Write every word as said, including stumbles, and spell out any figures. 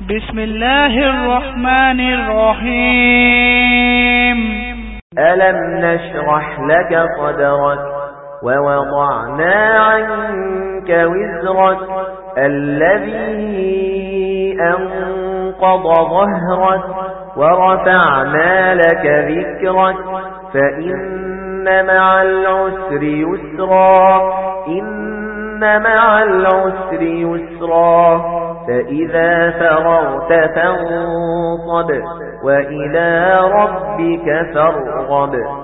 بسم الله الرحمن الرحيم. ألم نشرح لك صدرك ووضعنا عنك وزرك الذي أنقض ظهرك ورفعنا لك ذكرك فإن مع العسر يسرا إن مع العسر يسرا فإذا فرغت فانصب وإلى ربك فارغب.